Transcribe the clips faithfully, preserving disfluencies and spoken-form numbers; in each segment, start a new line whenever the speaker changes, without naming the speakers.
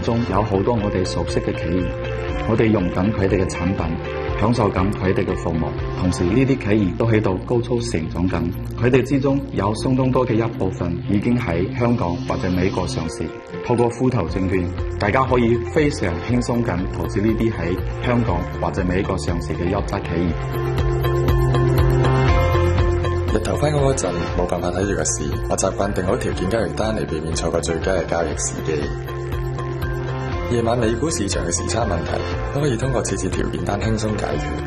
中有好多我哋熟悉嘅企業，我哋用緊佢哋嘅產品，享受緊佢哋嘅服務，同時呢啲企業都喺度高速成長緊，佢哋之中有相當多嘅一部分已經喺香港或者美國上市。透過富途證券，大家可以非常輕鬆咁投資呢啲喺香港或者美國上市嘅優質企業。
日頭返工嗰陣冇辦法睇住個市，我習慣定好條件交易單嚟避免錯過最佳嘅交易時機。夜晚美股市場嘅時差問題都可以通過設置條件單輕鬆解決。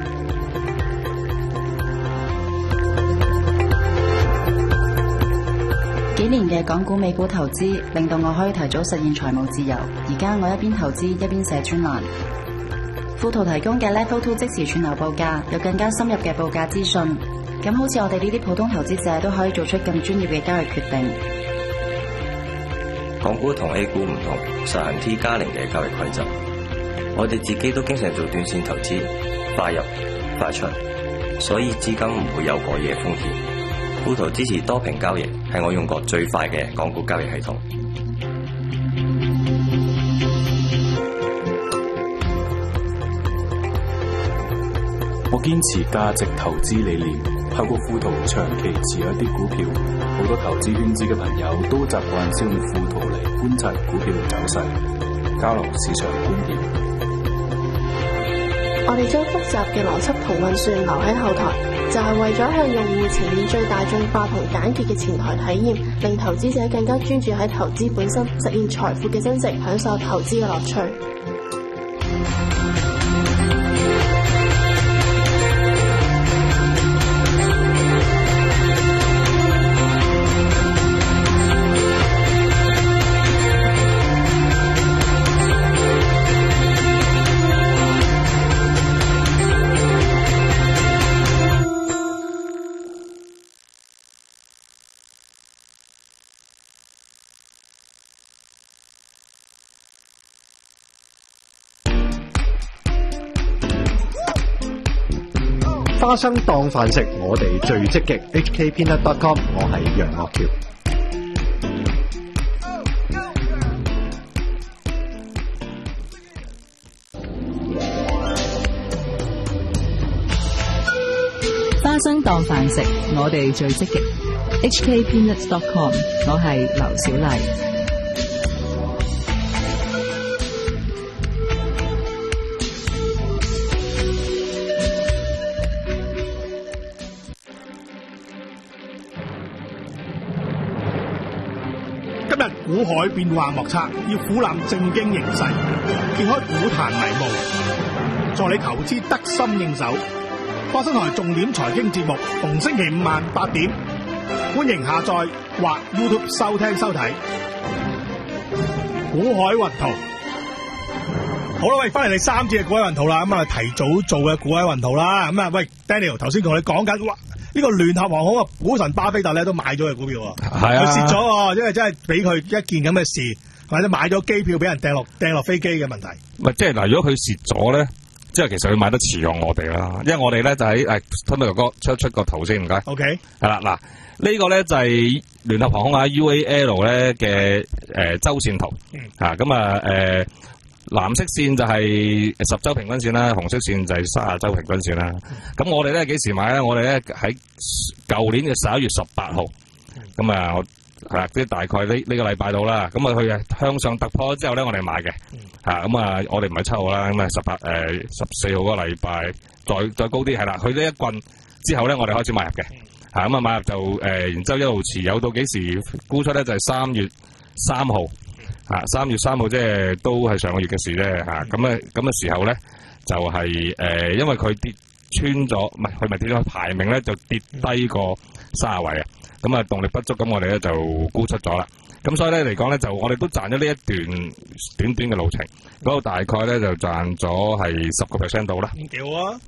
幾年嘅港股美股投資令到我可以提早實現財務自由。而家我一邊投資一邊寫專欄。富途提供嘅 Level Two 即時串流報價，有更加深入嘅報價資訊。咁好似我哋呢啲普通投資者都可以做出更專業嘅交易決定。
港股同 A 股唔同，實行 T 加零嘅交易規則。我哋自己都經常做短線投資，快入快出，所以資金唔會有過夜風險。富途支持多屏交易，係我用過最快嘅港股交易系統。
我堅持價值投資理念，透過富途長期持有一啲股票。好多投資圈子嘅朋友都習慣使用富途嚟觀察股票走勢，交流市場觀點。
我哋將複雜嘅邏輯同運算留喺後台，就係為咗向用戶呈現最大眾化同簡潔嘅前台體驗，令投資者更加專注喺投資本身，實現財富嘅增值，享受投資嘅樂趣。
花生當飯食，我哋最積極。H K Peanut dot com， 我係楊岳橋。
花生當飯食，我哋最積極。H K Peanut dot com， 我係劉小麗。
今日股海變幻莫測，要俯瞰正經形勢，揭開股壇迷霧，助你投資得心應手。花生台重點財經節目，逢星期五晚八點，歡迎下載或 YouTube 收聽收睇。股海雲圖，好啦，喂，翻嚟第三節嘅股海雲圖啦，咁啊提早做嘅股海雲圖啦，咁啊，喂 Daniel， 頭先同你講緊，哇！呢、這個聯合航空啊，股神巴菲特咧都買咗嘅股票喎，係啊，佢蝕咗，因為真係俾佢一件咁嘅事，或者買咗機票俾人掟落掟落飛機嘅問題。
唔係，即係嗱，如果佢蝕咗咧，即係其實佢買得遲過我哋啦，因為我哋咧就喺誒吞到哥出出個圖先，唔該。OK， 係啦，嗱，呢、這個咧就係聯合航空啊 U A L 咧嘅誒周線圖，嚇咁啊誒。藍色線就係十周平均線啦，紅色線就係三十周平均線啦。咁我哋咧幾時買咧？我哋咧喺舊年嘅十一月十八號，咁啊係啦，即係大概呢呢個禮拜到啦。咁啊佢向上突破之後咧，我哋買嘅嚇。咁啊我哋唔係七號啦，咁啊十八誒十四號嗰個禮拜再再高啲係啦。佢呢一棍之後咧，我哋開始買入嘅嚇。咁啊買入就誒，然之後一路持有到幾時沽出咧？就係三月三號。啊，三月三號即係都係上個月嘅事啫，吓咁啊咁嘅時候咧就係、是、誒、呃，因為佢跌穿咗，唔係佢咪跌咗排名咧就跌低過卅位啊，咁啊動力不足，咁我哋咧就沽出咗啦。咁所以咧嚟講咧就我哋都賺咗呢一段短短嘅路程，嗰度大概咧就賺咗係十個 percent 到啦。幾好啊！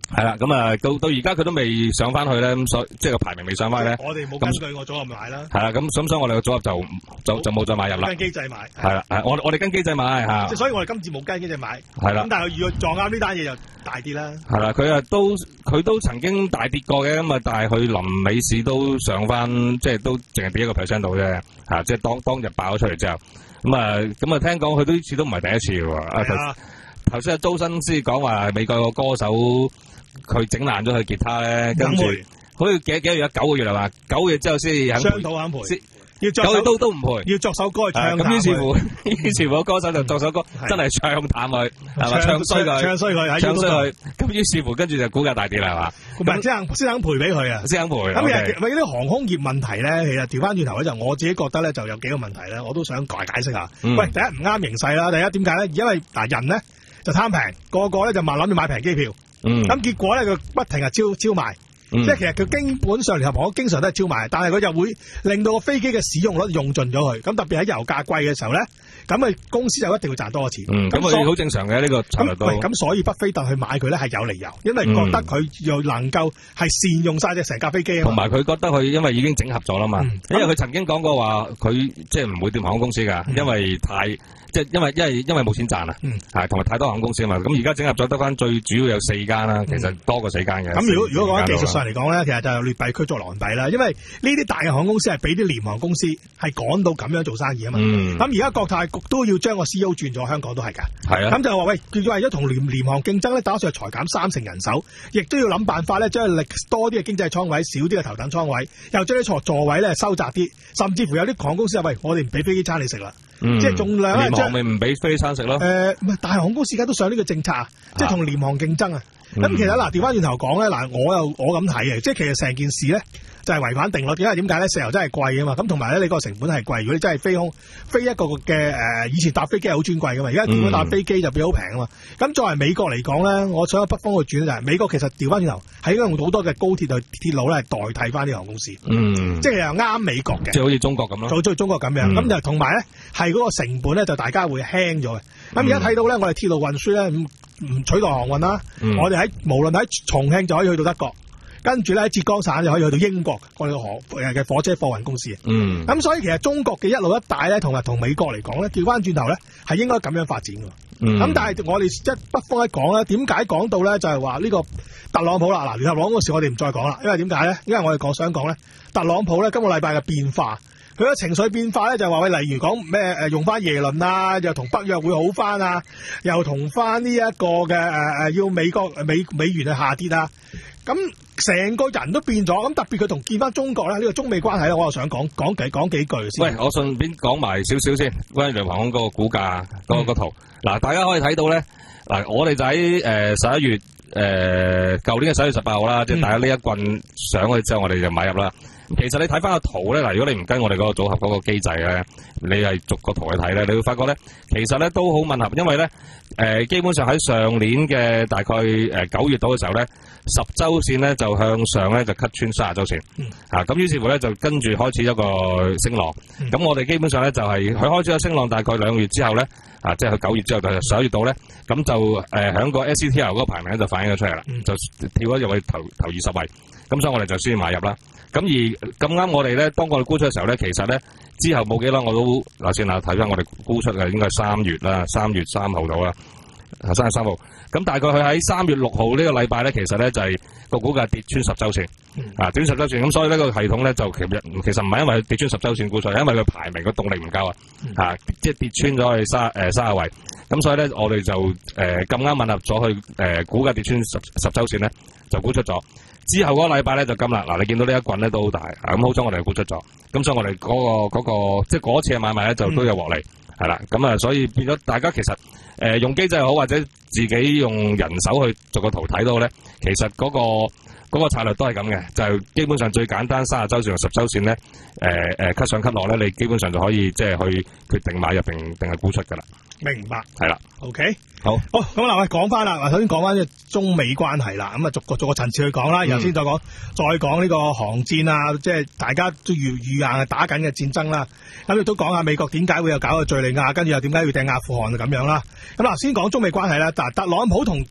係啦，咁啊到到而家佢都未上翻去咧，咁所即係個排名未上翻咧。
我哋冇根據我組合買啦。
係啦，咁咁所以我哋個組合就就就冇再買入啦。
跟機制買。
係啦，係我我哋跟機制買嚇。
即係所以我哋今次冇跟機制買。
係啦。
咁但係如果撞啱呢單嘢就大啲啦。
係啦，佢啊都佢都曾經大跌過嘅，咁啊但係佢臨尾市都上翻，即係都淨係跌一個 percent 到啫。嚇，即係當當日爆咗出嚟之後，咁啊咁啊聽講佢都呢次都唔係第一次喎。係啊。頭先阿周生先講話美國個歌手。佢整爛咗佢吉他咧，跟住好似幾幾個月啊？九個月係嘛？九個月之後先肯
商討肯賠，
要作首都都唔賠，
要作首歌去唱。
咁於是乎，於是乎個歌手就作首歌，真係唱淡佢，係嘛？唱衰佢，
唱衰佢，
唱衰佢。咁於是乎，跟住就股價大跌啦，係嘛？
唔係先肯先肯賠俾佢啊！
先肯賠。
咁其實咪啲航空業問題咧，其實調翻轉頭咧，就我自己覺得咧，就有幾個問題咧，我都想解解釋下。喂，第一唔啱形勢啦，第一點解咧？因為嗱人咧就貪平，個個咧就話諗住買平機票。
嗯，
咁結果咧，佢不停係超超賣，
嗯、
即係其實佢基本上聯合航空經常都係超賣，但係佢就會令到個飛機嘅使用率用盡咗佢。咁特別喺油價貴嘅時候咧，咁佢公司就一定會賺多錢。
嗯，咁佢好正常嘅呢、呢個策略都。
咁所以巴菲特去買佢咧係有理由，因為覺得佢又能夠係善用晒隻成架飛機啊。
同埋佢覺得佢因為已經整合咗啦嘛，嗯、因為佢曾經講過話佢即係唔會掂航空公司㗎，嗯、因為太。即係因為因為因為冇錢賺啊，係同埋太多航空公司啊嘛，咁而家整合咗得翻最主要有四間啦，其實多過四間嘅。咁、嗯、如果如果講喺技術上嚟講咧，其實就劣幣驅逐良幣啦，因為呢啲大嘅航空公司係俾啲廉航公司係趕到咁樣做生意啊嘛。咁而家國泰局都要將個 C E O 轉咗，香港都係㗎。係啊。咁就話喂，叫咗為咗同廉廉航競爭咧，打算裁減三成人手，亦都要諗辦法咧，將力多啲嘅經濟艙位，少啲嘅頭等艙位，又將啲座座位咧收窄啲，甚至乎有啲航空公司話喂，我哋唔俾飛機餐你食啦。嗯、即係盡量咧， 廉航咪唔俾飛餐食咯。誒、
呃，唔係大航空公司而家都上呢個政策啊，即係同廉航競爭啊。咁、嗯、其實嗱，調翻轉頭講咧，嗱，我又我咁睇嘅，即係其實成件事咧就係、是、違反定律。因為點解咧？石油真係貴啊嘛，咁同埋咧你個成本係貴。如果你真係飛空飛一個嘅誒、呃，以前搭飛機係好尊貴噶嘛，而家點解搭飛機就變好平啊嘛？咁、嗯、作為美國嚟講咧，我想喺北方去轉咧就係美國其實調翻轉頭係應該用好多嘅高鐵同鐵路咧代替翻啲航空公司。嗯，即係又啱美國嘅，
即係好似中國咁咯，
好似中國咁樣。咁、嗯、就同埋咧係嗰個成本咧就大家會輕咗嘅。咁而家睇到咧，我哋鐵路運輸咧唔唔取代航運啦。嗯、我哋喺無論喺重慶就可以去到德國，跟住咧喺浙江省就可以去到英國，我哋嘅河嘅火車貨運公司。嗯，咁所以其實中國嘅一路一帶咧，同埋同美國嚟講咧，調翻轉頭咧係應該咁樣發展嘅。咁、嗯、但係我哋一北方一講咧，點解講到咧就係話呢個特朗普啦？嗱，聯合朗嗰時我哋唔再講啦，因為點解咧？因為我哋講想講咧，特朗普咧今個禮拜嘅變化。佢嘅情緒變化咧，就係話喂，例如講咩誒用翻耶倫啊，又同北約會好翻啊，又同翻呢一個嘅誒誒要美國美美元去下跌啊，咁成個人都變咗。咁特別佢同見翻中國咧，呢、這個中美關係咧，我又想講講幾講幾句先。喂，
我順便講埋少少先，關於聯航空嗰個股價嗰、那個圖。嗱、嗯，大家可以睇到咧，嗱，我哋就喺誒十一月誒舊年嘅十一月十八號啦，即係大家呢一棍上去之後，我哋就買入啦。其實你睇翻個圖咧，嗱，如果你唔跟我哋嗰個組合嗰個機制咧，你係逐個圖去睇咧，你會發覺咧，其實咧都好吻合，因為咧，誒、呃，基本上喺上年嘅大概誒九月度嘅時候咧，十周線咧就向上咧就 cut 穿三十周線，嗯、啊，咁於是乎咧就跟住開始一個升浪，咁、嗯、我哋基本上咧就係、是、佢開始咗升浪，大概兩個月之後咧，啊，即係佢九月之後就十一月度咧，咁就誒響、呃、個 S C T L 嗰個排名咧就反映咗出嚟啦，嗯、就跳咗入去頭頭二十位，咁所以我哋就先買入啦。咁而咁啱我哋咧，當我哋沽出嘅時候咧，其實咧之後冇幾耐我都嗱先啦，睇翻我哋沽出嘅應該係三月啦，三月三號到啦，三月三號。咁大概佢喺三月六號呢個禮拜咧，其實咧就係、是、個股價跌穿十周線，嗯、啊跌穿十周線。咁所以呢個系統咧就其實其實唔係因為佢跌穿十周線沽出，係因為佢排名個動力唔夠啊，啊即係跌穿咗去三誒三十位。咁所以咧我哋就誒咁啱吻合咗去誒股價跌穿十十周線咧，就沽出咗。之後嗰個禮拜咧就金啦，嗱你見到呢一棍咧都好大，咁好彩我哋沽出咗，咁所以我哋嗰、嗰個嗰、嗰個即係嗰次嘅買賣咧就都有獲利，係啦、嗯，咁啊所以變咗大家其實誒、呃、用機制好或者自己用人手去做個圖睇到咧，其實嗰、嗰個嗰、嗰個策略都係咁嘅，就係、基本上最簡單三十周線同十周線咧，誒誒 cut 上 cut 落咧，你基本上就可以即係去決定買入定定係沽出噶啦。
明白，
係啦
，OK，
好，
好咁嗱，喂，講翻啦，嗱，首先講翻即係中美關係啦，咁啊，逐個逐個層次去講啦，然後先再講，再講呢個航戰啊，即係大家都預預硬係打緊嘅戰爭啦，咁亦都講下美國點解會有搞個敘利亞，跟住又點解要掟阿富汗咁樣啦，咁嗱，先講中美關係啦，嗱，特朗普同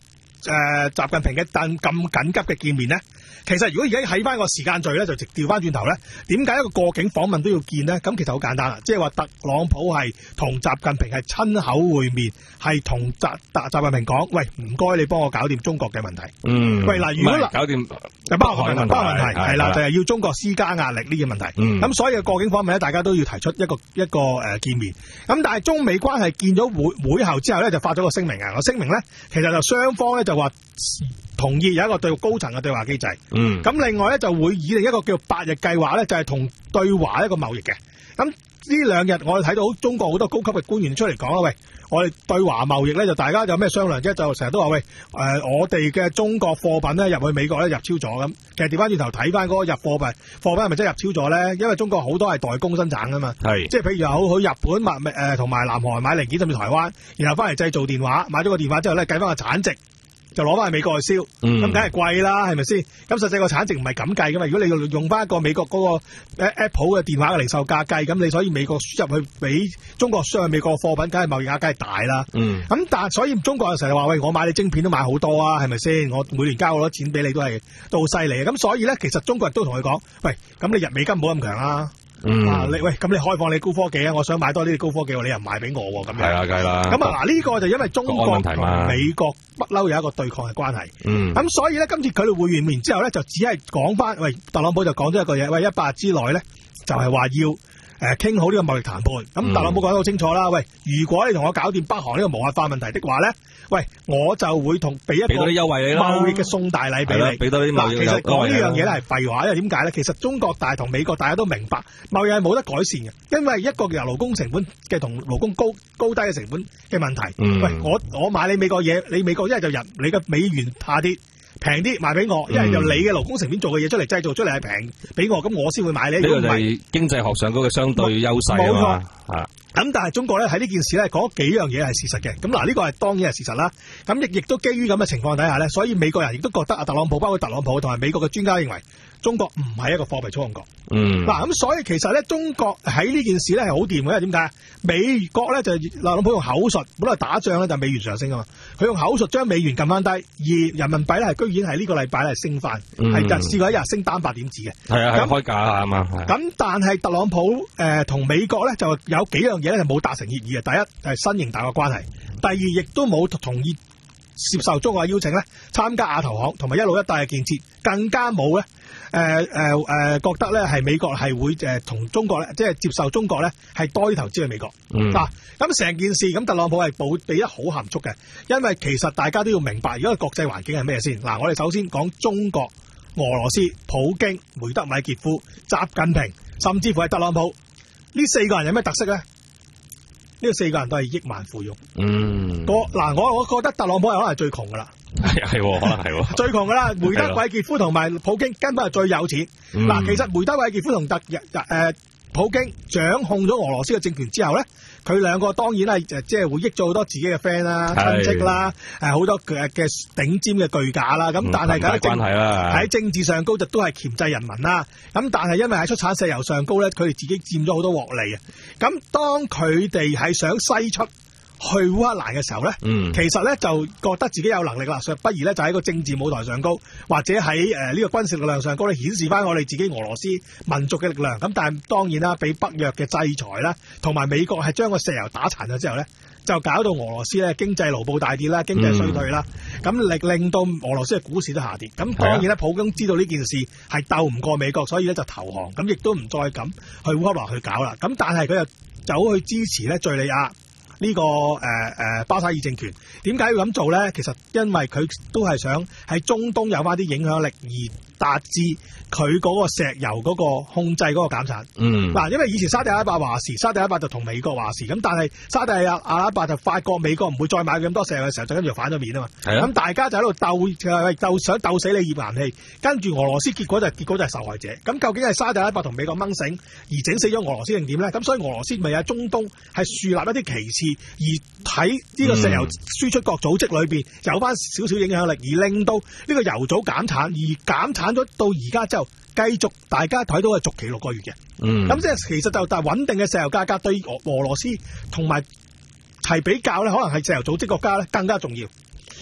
誒習近平嘅咁咁緊急嘅見面咧？其實如果而家喺翻個時間序咧，就直調翻轉頭咧，點解一個過境訪問都要見呢？咁其實好簡單啦，即係話特朗普係同習近平係親口會面，係同習習習近平講：喂，唔該你幫我搞掂中國嘅問題。嗯。喂嗱，如果嗱
搞掂
就包括問題，包括問題係啦，就係、是、要中國施加壓力呢啲問題。咁、嗯、所以嘅過境訪問咧，大家都要提出一個一個誒、呃、見面。咁但係中美關係見咗會會後之後咧，就發咗個聲明啊！個聲明咧，其實就雙方咧就話同意有一個對高層嘅對話機制。嗯，咁另外咧就會擬定一個叫八日計劃咧，就係、是、同對華一個貿易嘅。咁呢兩日我哋睇到中國好多高級嘅官員出嚟講啦，喂，我哋對華貿易咧就大家有咩商量啫？就成日都話喂，誒、呃、我哋嘅中國貨品咧入去美國咧入超咗咁。其實調翻轉頭睇翻嗰個入貨品，貨品係咪真係入超咗咧？因為中國好多係代工生產噶嘛，係即係譬如好好日本買誒同埋南韓買零件，甚至台灣，然後翻嚟製造電話，買咗個電話之後咧計翻個產值。就攞翻去美國去燒，咁梗係貴啦，係咪先？咁實際個產值唔係咁計噶嘛。如果你用用翻一個美國嗰個 Apple 嘅電話嘅零售價計，咁你所以美國輸入去俾中國輸去美國嘅貨品，梗係貿易額梗係大啦。咁、嗯、但係所以中國有時候話喂，我買你晶片都買好多啊，係咪先？我每年交好多錢俾你都係都好犀利。咁所以咧，其實中國人都同佢講，喂，咁你日美金唔好咁強啦。嗯，啊、你喂，咁你開放你高科技啊！我想買多啲高科技，你又唔賣俾我喎，咁樣係啦，梗係啦。咁啊，嗱，呢個就因為中國同美國不嬲有一個對抗嘅關係。嗯，咁所以咧，今次佢哋會完面之後咧，就只係講翻，喂，特朗普就講咗一個嘢，喂，一百日之內咧，就係、是、話要誒傾、呃、好呢個貿易談判。咁、嗯、特朗普講得好清楚啦，喂，如果你同我搞掂北韓呢個無核化問題的話咧。喂，我就會同俾一個優惠你啦，貿易嘅送大禮俾你，俾多啲貿易優惠。其實講呢樣嘢咧係廢話，因為點解咧？其實中國大同美國大家都明白，貿易係冇得改善嘅，因為一個由勞工成本嘅同勞工高高低嘅成本嘅問題。嗯、喂，我我買你美國嘢，你美國一係就人，你嘅美元下跌平啲賣俾我，一係就你嘅勞工成本做嘅嘢出嚟製造出嚟係平俾我，咁我先會買你。呢個就係經濟學上嗰個相對優勢啊嘛。咁但係中國咧喺呢件事咧講幾樣嘢係事實嘅，咁嗱呢個係當然係事實啦。咁亦亦都基於咁嘅情況底下咧，所以美國人亦都覺得阿特朗普包括特朗普同埋美國嘅專家認為中國唔係一個貨幣操控國。嗯，嗱咁所以其實咧中國喺呢件事咧係好掂嘅，因為點解？美國咧就特朗普用口述，本來打仗咧就美元上升啊嘛，佢用口述將美元撳翻低，而人民幣咧係居然係呢個禮拜咧係升翻，係日試過一日升單八點子嘅。係啊，係開價啊嘛。咁但係特朗普誒同、呃、美國咧就有幾樣嘢咧係冇達成協議嘅。第一係新型大國關係，第二亦都冇同意接受中國嘅邀請咧參加亞投行同埋一路一帶嘅建設，更加冇咧。誒誒誒，覺得咧係美國係會誒同、呃、中國咧，即係接受中國咧係多啲投資去美國。嗱、嗯，咁成、啊、件事咁特朗普係保俾得好含蓄嘅，因為其實大家都要明白，而家個國際環境係咩先？嗱、啊，我哋首先講中國、俄羅斯、普京、梅德米傑夫、習近平，甚至乎係特朗普呢四個人有咩特色咧？呢個四個人都係億萬富翁。嗯，嗱，我我覺得特朗普係可能係最窮噶啦。係係，可能係最窮噶啦。梅德韋傑夫同埋普京根本係最有錢。嗱、嗯，其實梅德韋傑夫同特誒普京掌控咗俄羅斯嘅政權之後咧，佢兩個當然係即係會益咗好多自己嘅 friend 啦、親戚啦，誒好多嘅嘅頂尖嘅巨價啦。咁、嗯、但係喺政喺政治上高就都係鉗制人民啦。咁但係因為喺出產石油上高咧，佢哋自己佔咗好多獲利啊。咁當佢哋係想西出去烏克蘭嘅時候咧、嗯，其實咧就覺得自己有能力啦，不如咧就喺個政治舞台上高，或者喺誒呢個軍事力量上高咧顯示翻我哋自己俄羅斯民族嘅力量。咁但係當然啦，俾北約嘅制裁啦，同埋美國係將個石油打殘咗之後咧，就搞到俄羅斯咧經濟盧布大跌啦，經濟衰退啦，咁、嗯、令令到俄羅斯嘅股市都下跌。咁當然咧，普京知道呢件事係鬥唔過美國，所以咧就投降，咁亦都唔再咁去烏克蘭去搞啦。咁但係佢又走去支持咧敘利亞。呢、這個誒誒、呃、巴沙爾政權點解要咁做咧？其實因為佢都係想喺中東有翻啲影響力，而達至佢嗰個石油嗰個控制嗰個減產。嗯，嗱，因為以前沙地阿拉伯話事，沙地阿拉伯就同美國話事，咁但係沙地阿拉伯就發覺美國唔會再買咁多石油嘅時候，就跟住反咗面啊嘛。係啊，咁大家就喺度鬥鬥想鬥死你頁岩氣，跟住俄羅斯結果就結果就係受害者。咁究竟係沙地阿拉伯同美國掹繩而整死咗俄羅斯定點咧？咁所以俄羅斯咪喺中東係樹立一啲旗幟，而喺呢個石油輸出國組織裏邊有翻少少影響力，而令到呢個油組減產，而減產咗到而家之後，繼續大家睇到係續期六個月嘅。嗯，咁即係其實就但係穩定嘅石油價格對俄俄羅斯同埋係比較咧，可能係石油組織國家咧更加重要。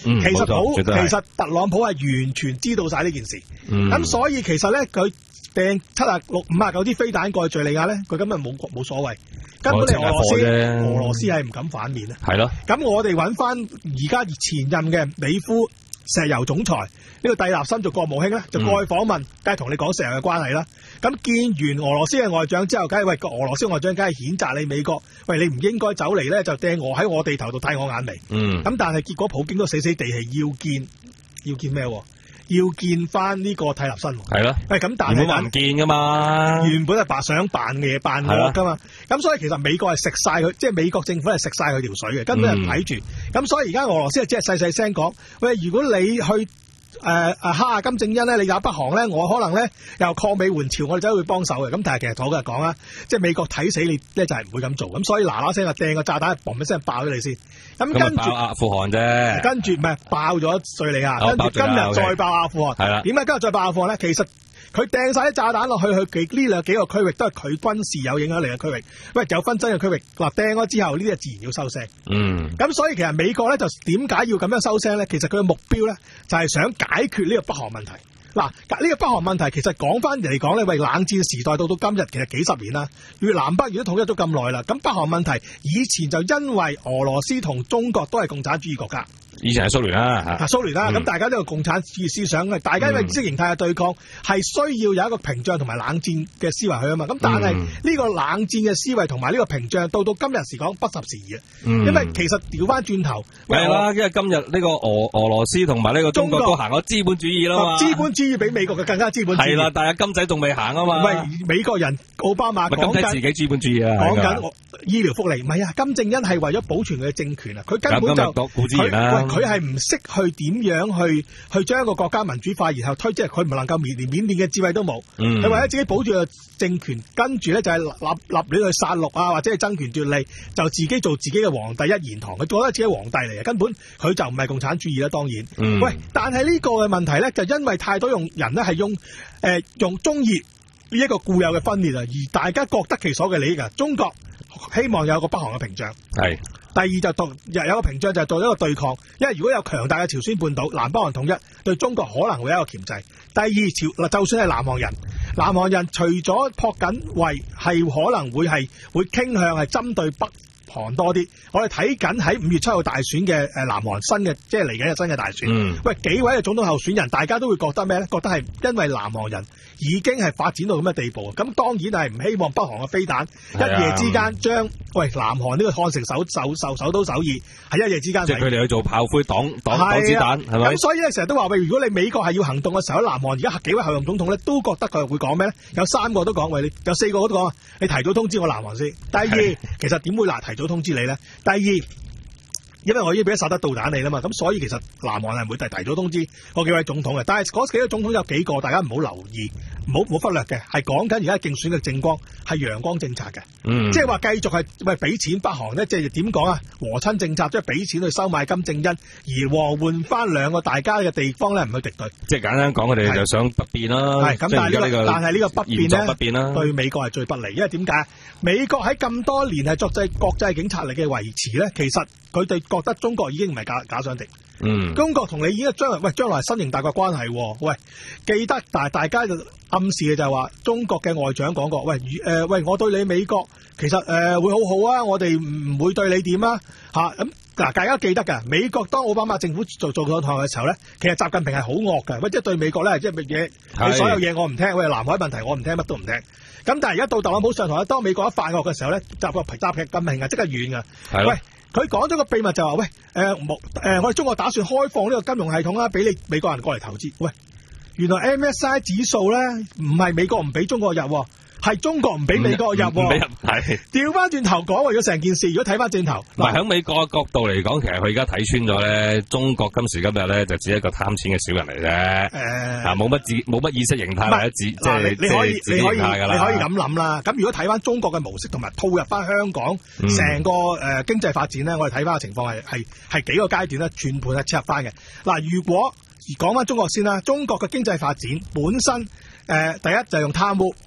嗯、
其實普
其
實特朗普係完全知道晒呢件事，咁、嗯、所以其實咧佢掟七啊六五啊九支飛彈過去敘利亞咧，佢根本冇冇所謂。根本你俄羅斯，俄羅斯係唔敢反面啊！
係咯。
咁我哋揾翻而家前任嘅美孚石油總裁呢、呢個蒂勒森做國務卿咧，就過去訪問，梗係同你講石油嘅關係啦。咁見完俄羅斯嘅外長之後，梗係喂俄羅斯外長梗係譴責你美國，喂你唔應該走嚟咧，就掟我喺我地頭度睇我眼眉。嗯。咁但係結果普京都死死地氣要見要見咩？要見翻呢個蒂勒森。係咯。喂咁但係
原本唔見噶嘛，
原本係扮想扮嘢扮惡噶嘛。咁所以其實美國係食晒佢，即係美國政府係食晒佢條水嘅，根本係睇住。咁、嗯、所以而家俄羅斯係只係細細聲講，喂如果你去誒誒蝦下金正恩咧，你打北韓咧，我可能咧又抗美援朝，我哋走去幫手嘅。咁但係其實我今日講啦，即係美國睇死你咧就係唔會咁做。咁所以嗱嗱聲就掟個炸彈，嘣一聲爆咗你先。咁跟住
阿富汗啫，
跟住唔係爆咗敘利亞，跟住今日再爆阿富汗。係啦，點解今日再爆阿富汗咧？其實佢掟晒啲炸彈落去，去呢兩幾個區域都係佢軍事有影響力嘅區域。喂，有紛爭嘅區域，嗱掟咗之後，呢啲自然要收聲。嗯。咁所以其實美國咧就點解要咁樣收聲咧？其實佢嘅目標咧就係想解決呢個北韓問題。嗱，呢個北韓問題其實講翻嚟講咧，喂，冷戰時代到到今日其實幾十年啦，越南北越都統一咗咁耐啦。咁北韓問題以前就因為俄羅斯同中國都係共產主義國家。
以前係蘇聯啦，
嚇，蘇聯啦，咁、嗯、大家都有共產主義思想嘅，大家因為意識形態嘅對抗係需要有一個屏障同埋冷戰嘅思維去啊嘛，咁但係呢個冷戰嘅思維同埋呢個屏障到到今日時講不合時宜啊、嗯，因為其實調翻轉頭
係啦，因為今日呢個俄俄羅斯同埋呢個中國都行咗資本主義啦嘛，
資本主義比美國嘅更加資本主義
係啦，但係金仔仲未行啊嘛，
唔係美國人奧巴馬講緊
自己資本主義啊，
講緊醫療福利，唔係啊，金正恩係為咗保存佢嘅政權啊，佢根本就佢佢係唔識去點樣去去將一個國家民主化，然後推，即係佢唔能夠連緬甸嘅智慧都冇，佢、嗯、為咗自己保住個政權，跟住咧就係立立亂去殺戮啊，或者係爭權奪利，就自己做自己嘅皇帝一言堂，佢做得自己皇帝嚟嘅，根本佢就唔係共產主義啦，當然。嗯、喂，但係呢個嘅問題咧，就因為太多用人咧係用誒、呃、用中意呢一個固有嘅分裂啊，而大家各得其所嘅利益啊，中國希望有個北韓嘅屏障。係。第二就獨有有個屏障就係做一個對抗，因為如果有強大嘅朝鮮半島南北韓統一，對中國可能會有一個鉗制。第二朝嗱，就算係南韓人，南韓人除咗朴槿惠係可能會係會傾向係針對北韓多啲，我哋睇緊喺五月七號大選嘅誒南韓新嘅即係嚟緊嘅新嘅大選。嗯、喂，幾位嘅總統候選人，大家都會覺得咩咧？覺得係因為南韓人已經係發展到咁嘅地步，咁當然係唔希望北韓嘅飛彈一夜之間將喂南韓呢個漢城首首首首都首爾係一夜之間，
即係佢哋去做炮灰擋擋擋子彈，係咪？
咁所以咧，成日都話喂，如果你美國係要行動嘅時候，喺南韓而家幾位候任總統咧都覺得佢會講咩咧？有三個都講喂，你有四個都講，你提早通知我南韓先。第二，其實點會嗱提早通知你咧？第二，因為我已經俾咗薩德導彈你啦嘛，咁所以其實南韓係會提提早通知嗰幾位總統嘅。但係嗰幾位總統有幾個大家唔好留意，唔好唔好忽略嘅，係講緊而家競選嘅政綱係陽光政策嘅，嗯，即係話繼續係喂俾錢北韓咧，即係點講啊？和親政策，即係俾錢去收買金正恩，而和換翻兩個大家嘅地方咧，唔去敵對。即係簡單講，佢哋就想不變啦。係咁，但係呢個但係呢個不變咧，不變啦，對美國係最不利，因為點解？美國喺咁多年係作際國際警察力嘅維持咧，其實佢哋覺得中國已經唔係假假想敵。嗯，中國同你已經將來喂將來新型大國關係，喂記得，但係大家就暗示嘅就係話，中國嘅外長講過，喂誒、呃、喂我對你美國其實誒、呃、會好好啊，我哋唔會對你點啊吓咁嗱，大家記得㗎，美國當奧巴馬政府做做咗台嘅時候咧，其實習近平係好惡㗎，喂即係對美國咧即係乜嘢，你所有嘢我唔聽，喂南海問題我唔聽，乜都唔聽。咁但係而家到特朗普上台咧，當美國一發惡嘅時候咧，習個習近平係即刻軟㗎。喂，佢講咗個秘密就話，喂，誒、呃，誒、呃，我哋中國打算開放呢個金融系統啦，俾你美國人過嚟投資。喂，原來 M S I 指數咧唔係美國唔俾中國入，係中國唔俾美國入。唔俾入係。調翻轉頭講，為咗成件事，如果睇翻轉頭，
唔係喺美國嘅角度嚟講，其實佢而家睇穿咗咧，中國今時今日咧就只係一個貪錢嘅小人嚟啫。誒、呃，啊，冇乜自冇乜意識形態或者自即係
你可以你可以你可以咁諗啦。咁如果睇翻中國嘅模式同埋套入翻香港成、嗯、個誒、呃、經濟發展咧，我哋睇翻嘅情況係係係幾個階段咧，全盤係切入翻嘅。嗱，如果講翻中國先啦，中國嘅經濟發展本身誒、呃、第一就係用貪污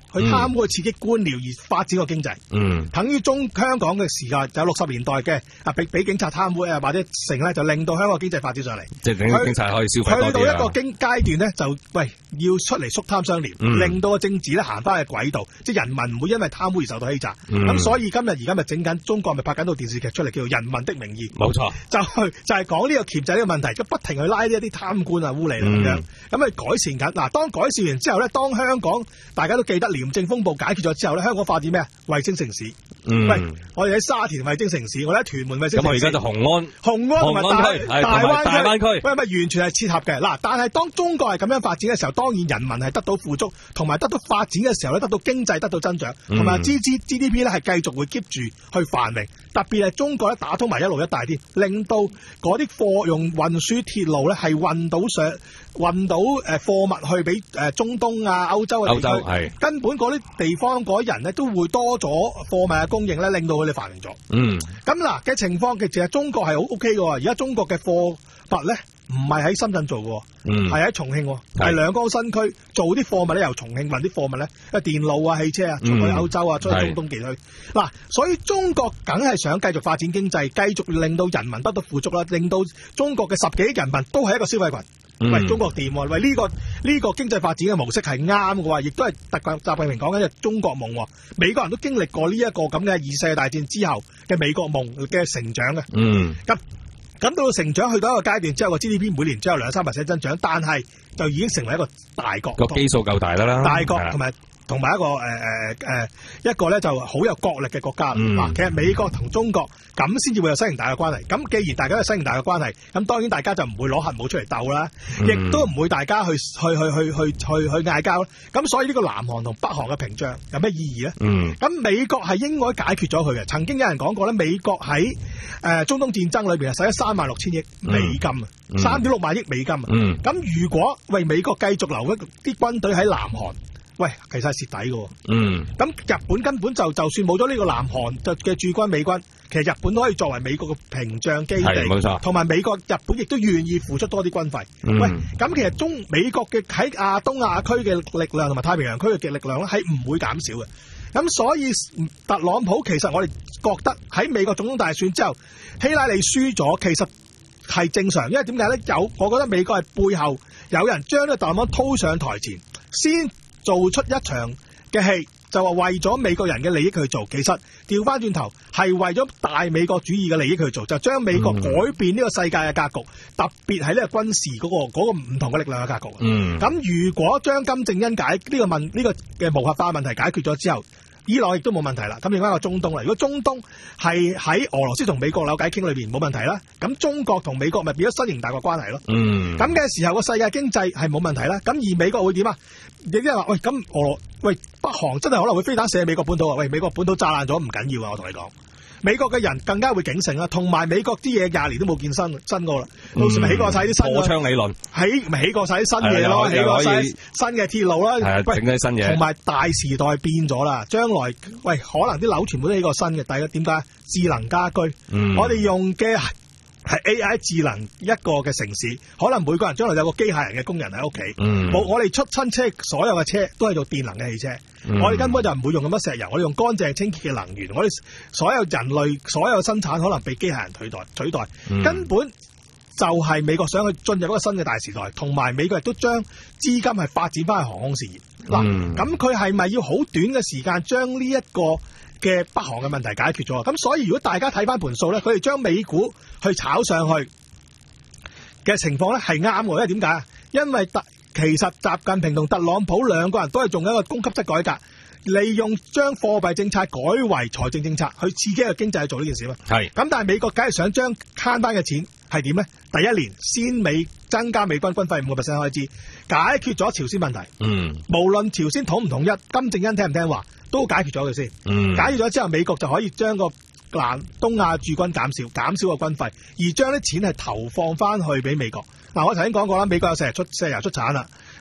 去貪污去刺激官僚而發展個經濟。
嗯，
等於中香港嘅時間有六十年代嘅啊，俾俾警察貪污啊或者成咧，就令到香港經濟發展上嚟。
即係令經濟可以消費多啲啊。
去到一個經階段咧，就喂要出嚟肅貪相連，
嗯、
令到個政治咧行翻去軌道，即係人民唔會因為貪污而受到欺詐。咁、嗯、所以今日而家咪整緊中國咪拍緊套電視劇出嚟，叫做《人民的名義》。
冇錯，
就去就係講呢個鉗制呢個問題，就不停去拉呢一啲貪官啊、污吏咁樣，咁去改善緊。嗱，當改善完之後咧，當香港大家都記得廉政風暴解決咗之後咧，香港發展咩啊？衛星城市。嗯、喂，我哋喺沙田衛星城市，我哋喺屯門衛星城市。咁我而家就紅安、紅安同埋大大灣區，大灣區，喂，咪完全係切合嘅。嗱，但係當中國係咁樣發展嘅時候，當然人民係得到富足，同埋得到發展嘅時候咧，得到經濟得到增長，同埋 G G G D P 咧係繼續會 keep 住去繁榮。特別係中國咧打通埋一路一帶啲，令到嗰啲貨用運輸鐵路咧係運到上運到誒貨物去俾誒中東啊、歐洲嘅地區，歐洲係根本嗰啲地方嗰啲人咧都會多咗貨物嘅供應咧，令到佢哋繁榮咗。嗯，咁嗱嘅情況其實中國係好 OK 嘅喎，而家中國嘅貨物咧唔係喺深圳做嘅，嗯，係喺重慶，係兩江新區做啲貨物咧，由重慶運啲貨物咧，誒電路啊、汽車啊，出去歐洲啊，出去中東地區。嗱，所以中國梗係想繼續發展經濟，繼續令到人民得到富足啦，令到中國嘅十幾億人民都係一個消費群。嗯、喂，中國掂喎，喂呢、呢個呢、呢個經濟發展嘅模式係啱嘅喎，亦都係特習近平講緊嘅中國夢。美國人都經歷過呢一個咁嘅二世界大戰之後嘅美國夢嘅成長嘅。嗯，咁咁到成長去到一個階段之後，個 G D P 每年只有兩三 percent 增長，但係就已經成為一個大國，
個基數夠大啦，
大國同埋。同埋一個誒誒誒一個咧就好有國力嘅國家。嗱、嗯，其實美國同中國咁先至會有新型大嘅關係。咁既然大家有新型大嘅關係，咁當然大家就唔會攞核武出嚟鬥啦，亦、嗯、都唔會大家去去去去去去去嗌交。咁所以呢個南韓同北韓嘅屏障有咩意義咧？咁、嗯、美國係應該解決咗佢嘅。曾經有人講過咧，美國喺誒、呃、中東戰爭裏邊係使咗三萬六千億美金啊，三點六萬億美金啊。咁、嗯、如果為美國繼續留一啲軍隊喺南韓，喂，其實係蝕底嘅。嗯，咁日本根本就就算冇咗呢個南韓嘅駐軍美軍，其實日本都可以作為美國嘅屏障基地，冇錯。同埋美國、日本亦都願意付出多啲軍費。嗯、喂，咁其實中美國嘅喺亞東亞區嘅力量同埋太平洋區嘅力量咧，係唔會減少嘅。咁所以特朗普其實我哋覺得喺美國總統大選之後，希拉里輸咗，其實係正常，因為點解咧？有我覺得美國係背後有人將呢個特朗普拖上台前，先做出一場嘅戲，就話為咗美國人嘅利益去做，其實調翻轉頭係為咗大美國主義嘅利益去做，就將美國改變呢個世界嘅格局，特別係呢個軍事嗰、嗰個嗰、嗰個唔同嘅力量嘅格局。嗯，咁如果將金正恩解呢、呢個問呢、呢個嘅無核化問題解決咗之後，伊朗亦都冇問題啦。咁另外一個中東啦，如果中東係喺俄羅斯同美國扭計傾裏邊冇問題啦，咁中國同美國咪變咗新型大國關係咯。嗯，咁嘅時候個世界經濟係冇問題啦。咁而美國會點啊？有啲人話喂，咁俄喂北韓真係可能會飛彈射美國本土啊！喂，美國本土炸爛咗唔緊要啊！我同你講，美國嘅人更加會警醒啦。同埋美國啲嘢廿年都冇見新新過啦，到時咪起過晒啲新嘅。破窗理論起咪起過晒啲新嘢咯，起過晒新嘅鐵路啦，整啲新嘢。同埋大時代變咗啦，將來喂可能啲樓全部都起過新嘅。第一點解？智能家居，嗯、我哋用嘅係 A I 智能一個嘅城市，可能每個人將來有個機械人嘅工人喺屋企。嗯，冇我哋出親車，所有嘅車都係做電能嘅汽車。嗯、我哋根本就唔會用咁多石油，我哋用乾淨清潔嘅能源。我哋所有人類所有生產可能被機械人取代取代，嗯、根本就係美國想去進入一個新嘅大時代，同埋美國亦都將資金係發展翻去航空事業。嗱，咁佢係咪要好短嘅時間將呢一個嘅北韓嘅問題解決咗？咁所以如果大家睇翻盤數咧，佢哋將美股去炒上去嘅情況咧係啱嘅，因為點解啊？因為特其實習近平同特朗普兩個人都係做緊一個供給側改革，利用將貨幣政策改為財政政策去刺激個經濟去做呢件事嘛。係。咁但係美國梗係想將慳翻嘅錢係點咧？第一年先美增加美軍軍費五個 percent 開支，解決咗朝鮮問題。嗯。無論朝鮮統唔統一，金正恩聽唔聽話，都解決咗佢先。嗯。解決咗之後，美國就可以將個南東亞駐軍減少，減少個軍費，而將啲錢係投放翻去俾美國。嗱、啊，我頭先講過啦，美國有石油出石油出產啦，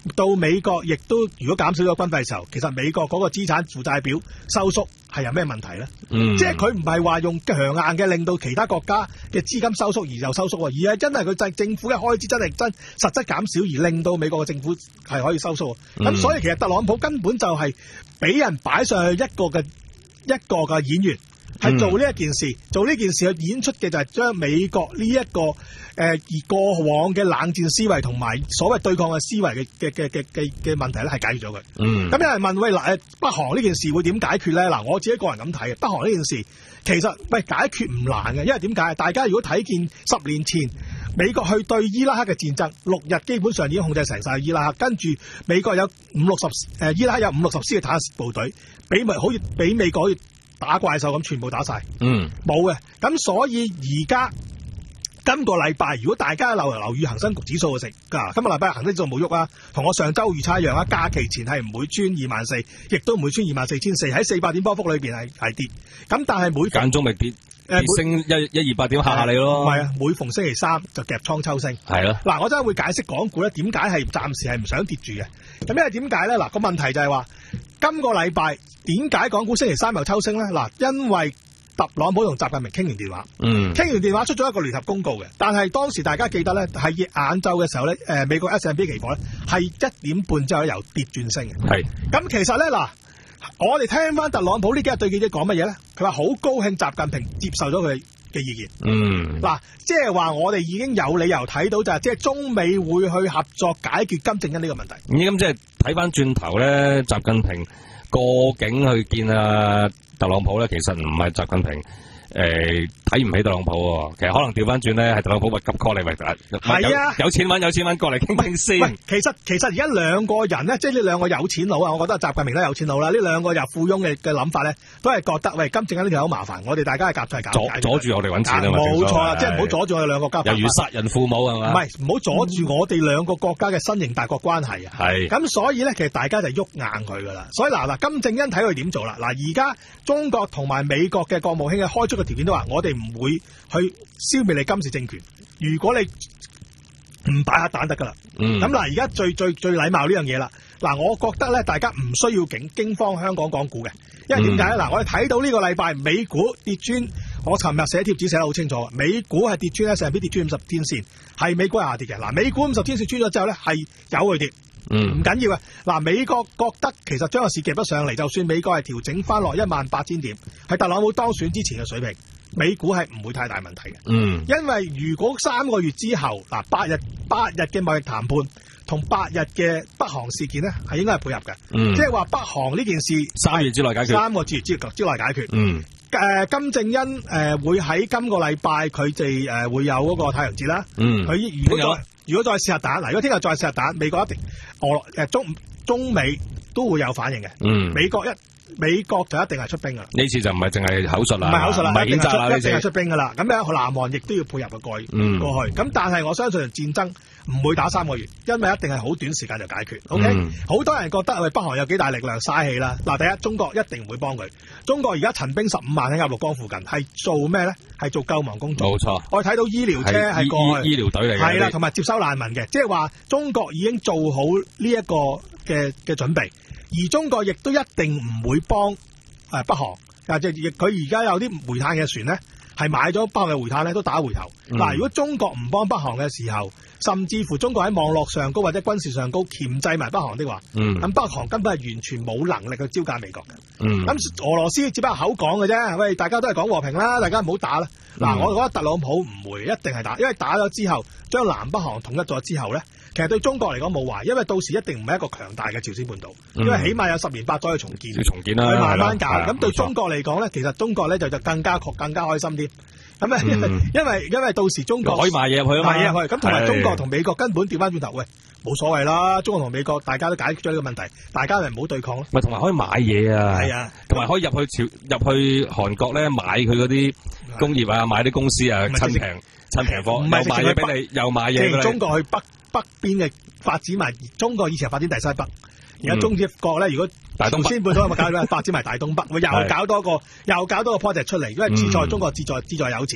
到美國亦都如果減少咗軍費嘅時候，其實美國嗰個資產負債表收縮係有咩問題咧？嗯，即係佢唔係話用強硬嘅令到其他國家嘅資金收縮而又收縮，而係真係佢政政府嘅開支真係真實質減少而令到美國嘅政府係可以收縮。咁、嗯、所以其實特朗普根本就係俾人擺上去一個嘅一個嘅演員，係做呢一件事，嗯、做呢件事去演出嘅就係將美國呢、這、一個。誒、呃、而過往嘅冷戰思維同埋所謂對抗嘅思維嘅嘅嘅嘅嘅嘅問題咧，係解決咗佢。嗯。咁有人問喂嗱誒北韓呢件事會點解決咧？嗱，我自己個人咁睇嘅，北韓呢件事其實喂解決唔難嘅，因為點解？大家如果睇見十年前美國去對伊拉克嘅戰爭，六日基本上已經控制成晒伊拉克，跟住美國有五六十誒伊拉克有五六十師嘅坦克部隊，俾咪好似俾美國好似打怪獸咁，全部打晒。嗯。冇嘅，咁所以而家。今個禮拜，如果大家留留意恒生局指數嘅食，啊，今個禮拜恒生指數冇喐啊，同我上週預測一樣啊，假期前係唔會穿二萬四，亦都唔會穿二萬四千四，喺四百點波幅裏邊係係跌，咁但係每間
中咪跌，跌升一一二百點嚇下你咯，
唔係啊，每逢星期三就夾倉抽升，係咯，嗱，我真係會解釋港股咧點解係暫時係唔想跌住嘅，咁因為點解咧？嗱，個問題就係話今個禮拜點解港股星期三又抽升咧？嗱，因為特朗普同習近平傾完電話，嗯，傾完電話出咗一個聯合公告嘅，但係當時大家記得咧，係晏晝嘅時候咧，誒、呃、美國 S and P 期貨咧係一點半之後由跌轉升嘅，係。咁其實咧嗱，我哋聽翻特朗普呢幾日對記者講乜嘢咧？佢話好高興習近平接受咗佢嘅意見，嗯，嗱，即係話我哋已經有理由睇到就係即係中美會去合作解決金正恩呢個問題。
咁即係睇翻轉頭咧，習近平過境去見啊特朗普咧，其實唔係習近平誒睇唔起特朗普喎，其實可能調翻轉咧，係特朗普咪急 call 你咪係啊，有錢揾有錢揾過嚟傾傾先。喂，
其實其實而家兩個人咧，即係呢兩個有錢佬啊，我覺得習近平都有錢佬啦。呢兩個又富翁嘅嘅諗法咧，都係覺得喂，金正恩呢條好麻煩，我哋大家係夾齊搞，
阻住我哋揾錢啊嘛。
冇錯啦，即係唔好阻住我哋兩個國家。
猶如殺人父母係嘛？
唔係，唔好阻住我哋兩個國家嘅新型大國關係啊。係。咁所以咧，其實大家就喐硬佢噶啦。所以嗱嗱，金正恩睇佢點做啦。嗱，而家中國同埋美國嘅國務卿嘅開出嘅條件都話，我哋唔會去消滅你金氏政權，如果你唔擺核彈得噶啦。咁嗱，而家最最最禮貌呢樣嘢啦。嗱，我覺得咧，大家唔需要驚驚慌香港港股嘅，因為點解咧？嗱、嗯，我哋睇到呢個禮拜美股跌穿，我尋日寫貼紙寫得好清楚，美股係跌穿咧，成日跌穿五十天線，係美股係下跌嘅。嗱，美股五十天線穿咗之後咧，係有佢跌，唔緊要啊。嗱，美國覺得其實將個市夾得上嚟，就算美國係調整翻落一萬八千點，係特朗普當選之前嘅水平。美股係唔會太大問題嘅，嗯，因為如果三個月之後嗱八日八日嘅貿易談判同八日嘅北韓事件咧，係應該係配合嘅，嗯，即係話北韓呢件事
三月之內解決，
三個月之之內解決，嗯，誒、呃、金正恩誒、呃、會喺今個禮拜佢哋誒會有嗰個太陽節啦，嗯，佢如果再如果再試核彈嗱，如果聽日再試核彈，美國一定俄誒中中美都會有反應嘅，嗯，美國一。美國就一定係出兵噶啦，呢
次就唔係淨係口述啦，
唔係口述啦，
唔係演習啦，
一定係出兵噶啦。咁樣南韓亦都要配合嘅過
嗯
過去。咁但係我相信戰爭唔會打三個月，因為一定係好短時間就解決。OK，好、嗯、多人覺得喂北韓有幾大力量嘥氣啦。嗱，第一中國一定唔會幫佢。中國而家陳兵十五萬喺鴨綠江附近，係做咩咧？係做救亡工作。冇錯，我哋睇到醫療車係過去，
醫療隊嚟嘅，
係啦，同埋接收難民嘅，即係話中國已經做好呢一個嘅嘅準備，而中國亦都一定唔會幫。誒北韓，啊即係佢而家有啲煤炭嘅船咧，係買咗北韓嘅煤炭咧，都打回頭。嗱、嗯，如果中國唔幫北韓嘅時候，甚至乎中國喺網絡上高或者軍事上高鉗制埋北韓的話，咁、嗯、北韓根本係完全冇能力去招架美國嘅。咁、嗯、俄羅斯只不過口講嘅啫，喂，大家都係講和平啦，大家唔好打啦。嗱、嗯，我覺得特朗普唔會，一定係打，因為打咗之後，將南北韓統一咗之後咧。其實對中國嚟講冇壞，因為到時一定唔係一個強大嘅朝鮮半島、嗯，因為起碼有十年八載去重建，
重建啦，
去慢慢搞。咁對中國嚟講咧，其實中國咧就就更加更加開心啲。咁啊、嗯，因為因為因為到時中國
可以買嘢入去啊嘛，
買嘢入去。咁同埋中國同美國根本調翻轉頭，喂，冇所謂啦。中國同美國大家都解決咗呢個問題，大家咪唔好對抗咯。
咪同埋可以買嘢啊，係啊，同埋可以入去朝入去韓國咧買佢嗰啲工業啊，買啲公司啊，趁平趁平貨，又買嘢俾你，又買嘢俾你。中國去北北邊嘅。發展埋中國以前發展第西北，而家中國咧，如果朝鮮半島咪搞到發展埋大東北，又搞多個又搞多個 project 出嚟，因為志在中國志在志在有錢。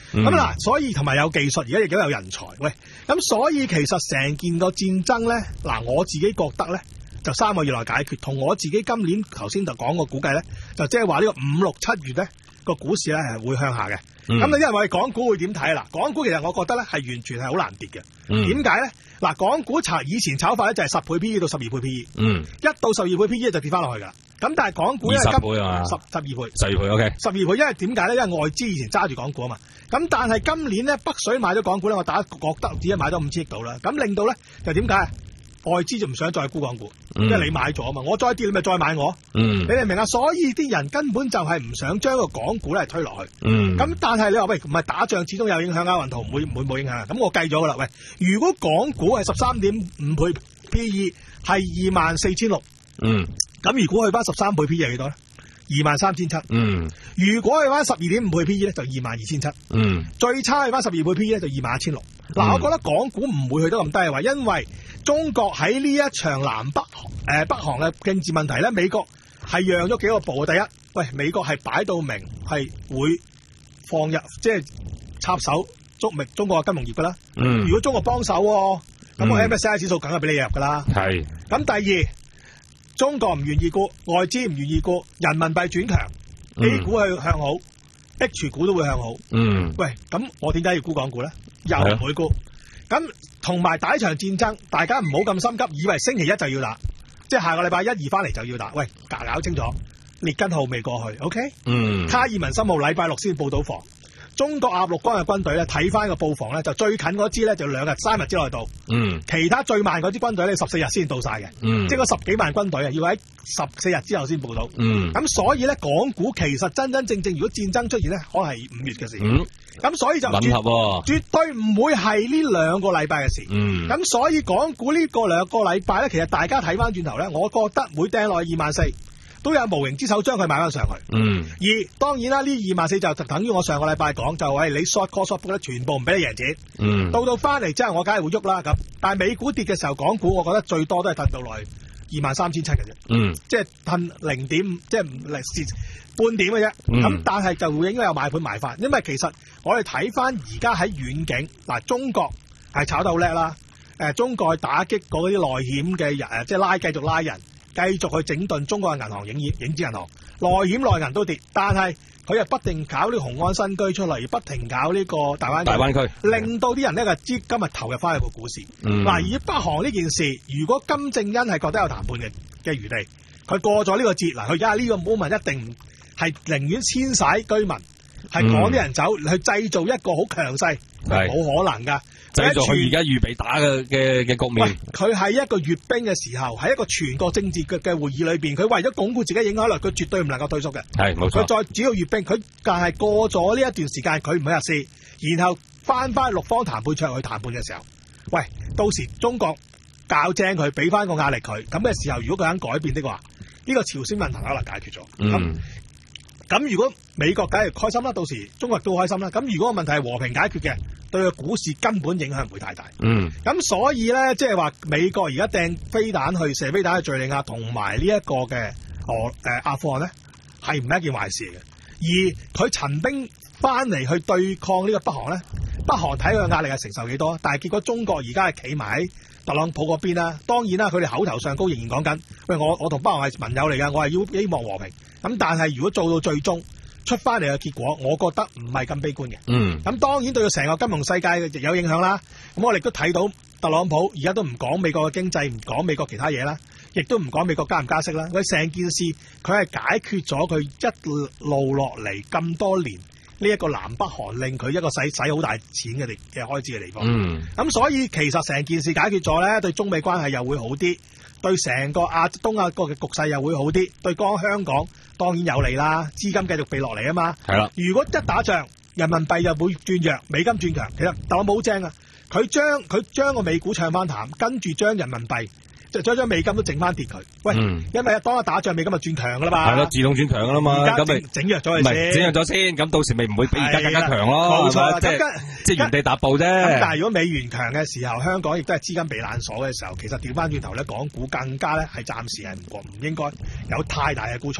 咁嗱、嗯，所以同埋有技術，而家亦都有人才。喂，咁所以其實成件個戰爭咧，嗱我自己覺得咧，就三個月內解決。同我自己今年頭先就講個估計咧，就即係話呢個五六七月咧個股市咧係會向下嘅。咁你、嗯、因為我哋港股會點睇啊？嗱，港股其實我覺得咧係完全係好難跌嘅。點解咧？嗱，港股炒以前炒法咧就係十倍 P E 到十二倍 P E， 嗯，一到十二倍 P E 就跌翻落去噶啦。咁但係港股咧
十倍啊嘛，
十十二倍，
十二倍 OK， 十
二倍，因為點解咧？因為外資以前揸住港股啊嘛。咁但係今年咧北水買咗港股咧，我大家覺得只係買咗五千億度啦。咁令到咧就點解？外資就唔想再沽港股，嗯、因為你買咗啊嘛，我再跌你咪再買我，嗯、你明唔明啊？所以啲人根本就係唔想將個港股咧推落去。咁、嗯、但係你話喂，唔係打仗始終有影響啊，運圖唔會唔會冇影響啊？咁我計咗噶啦，喂，如果港股係十三點五倍 P E 係二萬四千六，咁如果去翻十三倍 P E 係幾多咧？二萬三千七。如果去翻十二點五倍 P E 咧，就二萬二千七。最差去翻十二倍 P E 咧，就二萬一千六。嗱，我覺得港股唔會去得咁低嘅話，因為中國喺呢一場南北誒、呃、北韓嘅政治問題咧，美國係讓咗幾個步。第一，喂，美國係擺到明係會放入即係插手中明中國嘅金融業噶啦。嗯、如果中國幫手，咁個 M S C I 指數梗係俾你入噶啦。係。咁第二，中國唔願意沽，外資唔願意沽，人民幣轉強、嗯、，A 股係向好 ，H 股都會向好。嗯。喂，咁我點解要沽港股咧？又唔會沽。咁同埋打一場戰爭，大家唔好咁心急，以為星期一就要打，即係下個禮拜一二翻嚟就要打。喂，搞搞清楚，列根號未過去 ，OK？嗯。卡爾文森號禮拜六先報到防。中國鴨綠江嘅軍隊咧，睇翻個布防咧，就最近嗰支咧就兩日三日之內到。嗯。其他最慢嗰支軍隊咧，十四日先到晒嘅。嗯。即係個十幾萬軍隊啊，要喺十四日之後先報到。嗯。咁所以咧，港股其實真真正正如果戰爭出現咧，可能係五月嘅事。嗯。咁所以就絕，絕對唔會係呢兩個禮拜嘅事。嗯。咁所以港股呢個兩個禮拜咧，其實大家睇翻轉頭咧，我覺得會掟落去二萬四，都有無形之手將佢買翻上去。嗯。而當然啦，呢二萬四就等於我上個禮拜講，就係你 short call short put 咧，全部唔俾你贏錢。嗯。到到翻嚟之後，我梗係會喐啦。咁，但係美股跌嘅時候，港股我覺得最多都係褪到落去二萬三千七嘅啫。嗯。即係褪零點，即係零蝕半點嘅啫。咁、嗯、但係就會應該有買盤買翻，因為其實我哋睇翻而家喺遠景嗱，中國係炒得好叻啦。誒，中國去打擊嗰啲內險嘅人，誒，即係拉繼續拉人。繼續去整頓中國嘅銀行、影影子銀行、內險內銀都跌，但係佢又不停搞呢個雄安新居出嚟，不停搞呢個大灣區，大灣區令到啲人呢個資金啊投入翻去個股市。嗱、嗯，而北韓呢件事，如果金正恩係覺得有談判嘅嘅餘地，佢過咗呢個節，嗱，佢而家呢個 moment 一定係寧願遷徙居民，係趕啲人走，嗯、去製造一個好強勢，係冇可能㗎。製造佢而家預備打嘅嘅嘅局面。佢喺一個閱兵嘅時候，喺一個全國政治嘅嘅會議裏邊，佢為咗鞏固自己影響力，佢絕對唔能夠退縮嘅。係冇錯。佢再只要閱兵，佢但係過咗呢一段時間，佢唔會入市，然後翻翻六方談判桌去談判嘅時候，喂，到時中國教正佢，俾翻個壓力佢，咁嘅時候，如果佢肯改變的話，呢、這個朝鮮問題可能解決咗。嗯。咁如果美國梗係開心啦，到時中國都開心啦。咁如果個問題係和平解決嘅，對個股市根本影響唔會太大。嗯。咁所以咧，即係話美國而家掟飛彈去射飛彈去敍利亞同埋呢一個嘅俄誒阿富汗咧，係唔係一件壞事嘅。而佢陳兵翻嚟去對抗呢個北韓咧，北韓睇佢嘅壓力係承受幾多？但係結果中國而家係企埋喺特朗普嗰邊啦。當然啦，佢哋口頭上高仍然講緊，喂，我我同北韓係盟友嚟㗎，我係要希望和平。咁但係如果做到最終出翻嚟嘅結果，我覺得唔係咁悲觀嘅。嗯。咁當然對到成個金融世界亦有影響啦。咁我哋都睇到特朗普而家都唔講美國嘅經濟，唔講美國其他嘢啦，亦都唔講美國加唔加息啦。佢成件事佢係解決咗佢一路落嚟咁多年呢一個南北韓令佢一個使使好大錢嘅地嘅開支嘅地方。嗯。咁所以其實成件事解決咗咧，對中美關係又會好啲，對成個亞東亞國嘅局勢又會好啲，對講香港當然有利啦，資金繼續避落嚟啊嘛。係啦。如果一打仗，人民幣又會轉弱，美金轉強，其實特朗普好正啊！佢將佢將個美股唱翻淡，跟住將人民幣就將將美金都整翻跌佢。喂，嗯、因為當一打仗，美金就轉強噶啦嘛。係咯，自動轉強噶啦嘛。而家整整弱咗佢先，整弱咗先，咁到時咪唔會比而家更加強咯。冇錯，即係即係原地踏步啫。咁但係如果美元強嘅時候，香港亦都係資金避難所嘅時候，其實調翻轉頭咧，港股更加咧係暫時係唔唔應該有太大嘅沽倉。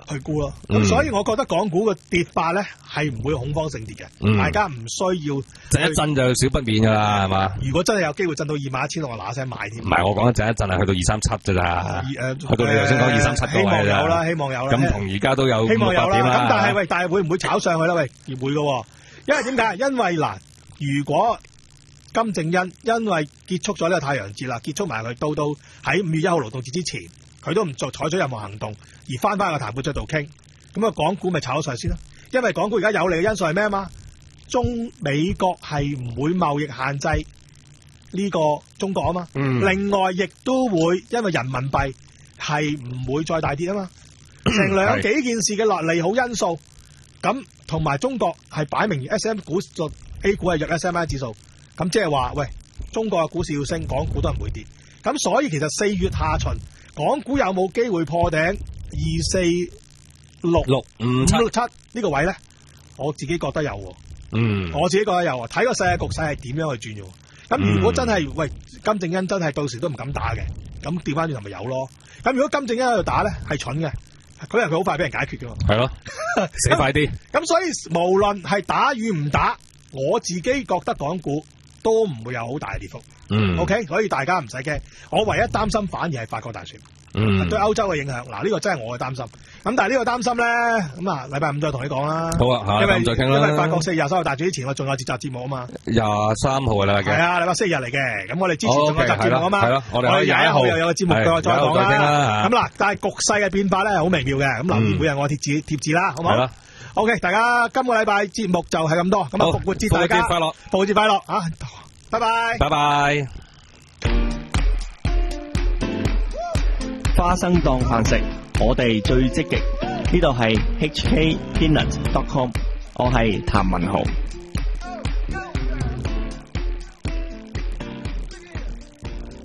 去沽咯。咁、嗯、所以我覺得港股嘅跌法咧係唔會恐慌性跌嘅、嗯，大家唔需要
震一震就少不免噶啦，係嘛？
如果真係有機會震到二萬一千六，我嗱嗱聲買添。唔係，
我講震一震係去到二三七咋咋？誒，去到你頭先講二三七
希望有啦，希望有啦。
咁同而家都有
希望有啦。咁但係喂，但係會唔會炒上去咧？喂，會嘅，因為點解？因為嗱，如果金正恩因為結束咗呢個太陽節啦，結束埋佢，到到喺五月一號勞動節之前，佢都唔做採取任何行動，而翻翻個談判桌度傾，咁啊港股咪炒咗上先咯。因為港股而家有利嘅因素係咩啊嘛？中美國係唔會貿易限制呢個中國啊嘛、嗯，另外亦都會因為人民幣係唔會再大跌啊嘛，成兩幾件事嘅落利好因素，咁同埋中國係擺明 S M 股做 A 股係弱 S M I 指數，咁即係話喂，中國嘅股市要升，港股都唔會跌，咁所以其實四月下旬港股有冇機會破頂二四六
六五七
六七呢個位咧？我自己覺得有，嗯，我自己覺得有，睇個世界局勢係點樣去轉嘅。咁如果真係、嗯、喂金正恩真係到時都唔敢打嘅，咁調翻轉頭咪有咯。咁如果金正恩喺度打咧，係蠢嘅，佢係佢好快俾人解決嘅。
係咯，死快啲。
咁所以無論係打與唔打，我自己覺得港股都唔會有好大嘅跌幅。嗯 ，OK， 所以大家唔使驚。我唯一擔心反而係法國大選。嗯，對歐洲嘅影響，嗱呢個真係我嘅擔心。咁但係呢個擔心咧，咁啊禮拜五再同你講啦。
好啊，下禮拜五再傾啦。
因為法國四月廿三號大選之前，我仲有節集節目啊嘛。
廿三號嘅啦，
係啊，禮拜四日嚟嘅。咁我哋之前仲有集節目啊嘛。
係咯，我哋
廿一號又有個節目再再講啦。咁嗱，但係局勢嘅變化咧係好微妙嘅。咁留意每日我貼字貼字啦，好唔好？係啦。OK，大家今個禮拜節目就係咁多。咁啊，復活節大家復活節快樂，復活節快樂啊！拜拜，
拜拜。
花生當飯食，我哋最積極。呢度係 H K Peanut dot com， 我係譚文豪。